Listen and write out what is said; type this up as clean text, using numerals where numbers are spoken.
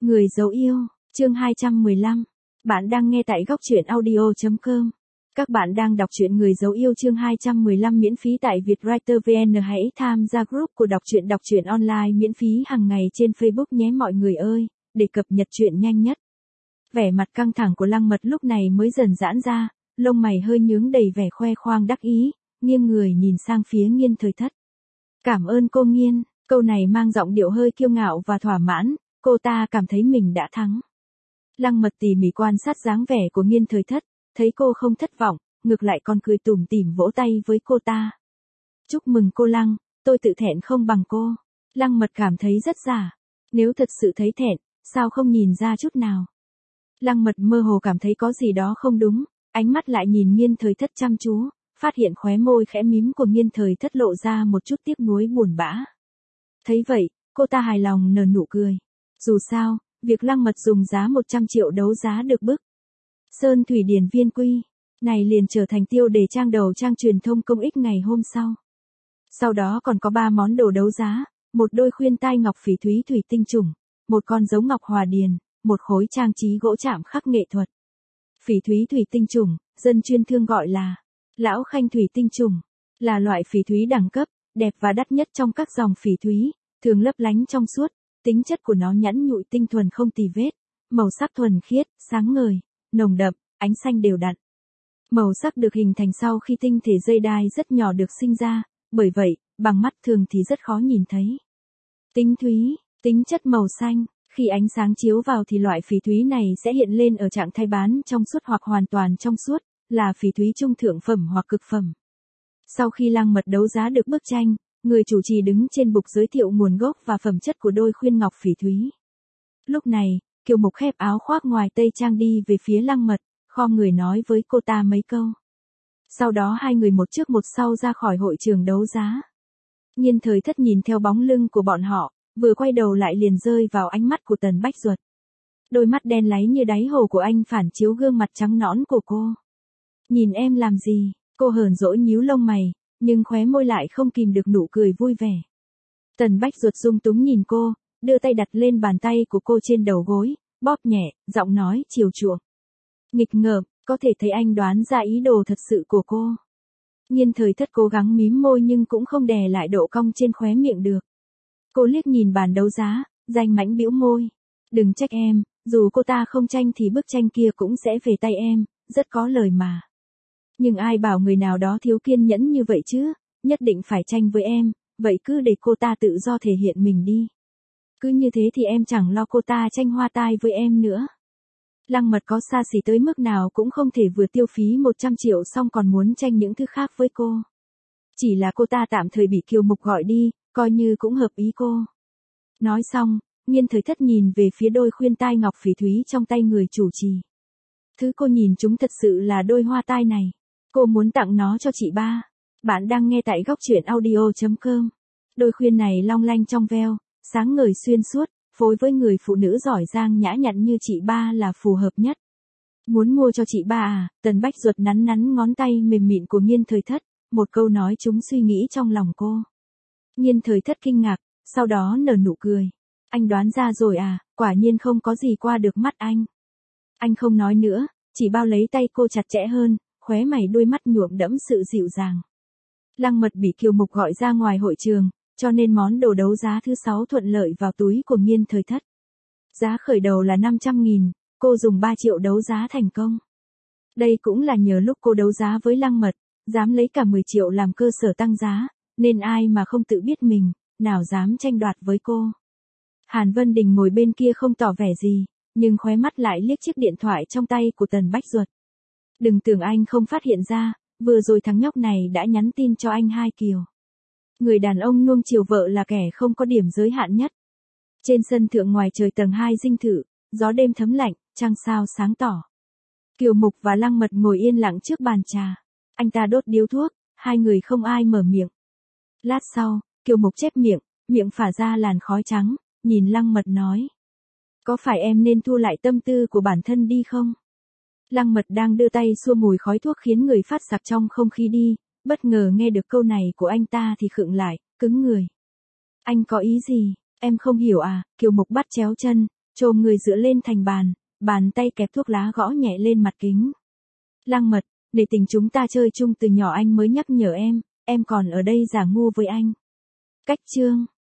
Người dấu yêu, chương 215. Bạn đang nghe tại góc truyện audio.com. Các bạn đang đọc truyện Người dấu yêu chương 215 miễn phí tại Vietwriter VN. Hãy tham gia group của đọc truyện online miễn phí hàng ngày trên Facebook nhé mọi người ơi, để cập nhật truyện nhanh nhất. Vẻ mặt căng thẳng của Lăng Mật lúc này mới dần giãn ra, lông mày hơi nhướng đầy vẻ khoe khoang đắc ý, nghiêng người nhìn sang phía Nghiên Thời Thất. Cảm ơn cô Nghiên, câu này mang giọng điệu hơi kiêu ngạo và thỏa mãn, cô ta cảm thấy mình đã thắng. Lăng Mật tỉ mỉ quan sát dáng vẻ của Nghiên Thời Thất, thấy cô không thất vọng, ngược lại còn cười tủm tỉm vỗ tay với cô ta. Chúc mừng cô Lăng, tôi tự thẹn không bằng cô. Lăng Mật cảm thấy rất giả. Nếu thật sự thấy thẹn, sao không nhìn ra chút nào. Lăng Mật mơ hồ cảm thấy có gì đó không đúng, ánh mắt lại nhìn Nghiên Thời Thất chăm chú, phát hiện khóe môi khẽ mím của Nghiên Thời Thất lộ ra một chút tiếc nuối buồn bã. Thấy vậy, cô ta hài lòng nở nụ cười. Dù sao, việc Lăng Mật dùng giá 100 triệu đấu giá được bức Sơn Thủy Điền Viên Quy này liền trở thành tiêu đề trang đầu trang truyền thông công ích ngày hôm sau. Sau đó còn có 3 món đồ đấu giá, một đôi khuyên tai ngọc phỉ thúy thủy tinh trùng, một con dấu ngọc hòa điền, một khối trang trí gỗ chạm khắc nghệ thuật. Phỉ thúy thủy tinh trùng, dân chuyên thương gọi là Lão Khanh thủy tinh trùng, là loại phỉ thúy đẳng cấp, đẹp và đắt nhất trong các dòng phỉ thúy, thường lấp lánh trong suốt, tính chất của nó nhẵn nhụi tinh thuần không tì vết, màu sắc thuần khiết, sáng ngời, nồng đậm, ánh xanh đều đặn. Màu sắc được hình thành sau khi tinh thể dây đai rất nhỏ được sinh ra, bởi vậy, bằng mắt thường thì rất khó nhìn thấy. Tính thúy, tính chất màu xanh, khi ánh sáng chiếu vào thì loại phỉ thúy này sẽ hiện lên ở trạng thái bán trong suốt hoặc hoàn toàn trong suốt, là phỉ thúy trung thượng phẩm hoặc cực phẩm. Sau khi Lăng Mật đấu giá được bức tranh, người chủ trì đứng trên bục giới thiệu nguồn gốc và phẩm chất của đôi khuyên ngọc phỉ thúy. Lúc này, Kiều Mục khép áo khoác ngoài tây trang đi về phía Lăng Mật, khom người nói với cô ta mấy câu. Sau đó hai người một trước một sau ra khỏi hội trường đấu giá. Nghiên Thời Thất nhìn theo bóng lưng của bọn họ, vừa quay đầu lại liền rơi vào ánh mắt của Tần Bách Duật. Đôi mắt đen láy như đáy hồ của anh phản chiếu gương mặt trắng nõn của cô. Nhìn em làm gì? Cô hờn dỗi nhíu lông mày, nhưng khóe môi lại không kìm được nụ cười vui vẻ. Tần Bách Duật dung túng nhìn cô, đưa tay đặt lên bàn tay của cô trên đầu gối, bóp nhẹ, giọng nói chiều chuộng. Nghịch ngợm, có thể thấy anh đoán ra ý đồ thật sự của cô. Nghiên Thời Thất cố gắng mím môi nhưng cũng không đè lại độ cong trên khóe miệng được. Cô liếc nhìn bàn đấu giá, danh mãnh bĩu môi. Đừng trách em, dù cô ta không tranh thì bức tranh kia cũng sẽ về tay em, rất có lời mà. Nhưng ai bảo người nào đó thiếu kiên nhẫn như vậy chứ, nhất định phải tranh với em, vậy cứ để cô ta tự do thể hiện mình đi. Cứ như thế thì em chẳng lo cô ta tranh hoa tai với em nữa. Lăng Mật có xa xỉ tới mức nào cũng không thể vừa tiêu phí 100 triệu xong còn muốn tranh những thứ khác với cô. Chỉ là cô ta tạm thời bị Kiều Mục gọi đi, coi như cũng hợp ý cô. Nói xong, Nghiên Thời Thất nhìn về phía đôi khuyên tai ngọc phỉ thúy trong tay người chủ trì. Thứ cô nhìn chúng thật sự là đôi hoa tai này. Cô muốn tặng nó cho chị ba. Bạn đang nghe tại góc truyện audio.com. Đôi khuyên này long lanh trong veo, sáng ngời xuyên suốt, phối với người phụ nữ giỏi giang nhã nhặn như chị ba là phù hợp nhất. Muốn mua cho chị ba à? Tần Bách Duật nắn nắn ngón tay mềm mịn của Nghiên Thời Thất, một câu nói trúng suy nghĩ trong lòng cô. Nghiên Thời Thất kinh ngạc, sau đó nở nụ cười. Anh đoán ra rồi à, quả nhiên không có gì qua được mắt anh. Anh không nói nữa, chỉ bao lấy tay cô chặt chẽ hơn, khóe mày đôi mắt nhuộm đẫm sự dịu dàng. Lăng Mật bị Kiều Mục gọi ra ngoài hội trường, cho nên món đồ đấu giá thứ 6 thuận lợi vào túi của Nghiên Thời Thất. Giá khởi đầu là 500.000, cô dùng 3 triệu đấu giá thành công. Đây cũng là nhờ lúc cô đấu giá với Lăng Mật, dám lấy cả 10 triệu làm cơ sở tăng giá, nên ai mà không tự biết mình, nào dám tranh đoạt với cô. Hàn Vân Đình ngồi bên kia không tỏ vẻ gì, nhưng khóe mắt lại liếc chiếc điện thoại trong tay của Tần Bách Duật. Đừng tưởng anh không phát hiện ra, vừa rồi thằng nhóc này đã nhắn tin cho anh hai Kiều. Người đàn ông nuông chiều vợ là kẻ không có điểm giới hạn nhất. Trên sân thượng ngoài trời tầng 2 dinh thự, gió đêm thấm lạnh, trăng sao sáng tỏ. Kiều Mục và Lăng Mật ngồi yên lặng trước bàn trà. Anh ta đốt điếu thuốc, hai người không ai mở miệng. Lát sau, Kiều Mục chép miệng, miệng phả ra làn khói trắng, nhìn Lăng Mật nói. Có phải em nên thu lại tâm tư của bản thân đi không? Lăng Mật đang đưa tay xua mùi khói thuốc khiến người phát sặc trong không khí đi, bất ngờ nghe được câu này của anh ta thì khựng lại, cứng người. Anh có ý gì, em không hiểu à? Kiều Mục bắt chéo chân, Chồm người dựa lên thành bàn, bàn tay kẹp thuốc lá gõ nhẹ lên mặt kính. Lăng Mật, để tình chúng ta chơi chung từ nhỏ anh mới nhắc nhở em còn ở đây giả ngu với anh. Cách chương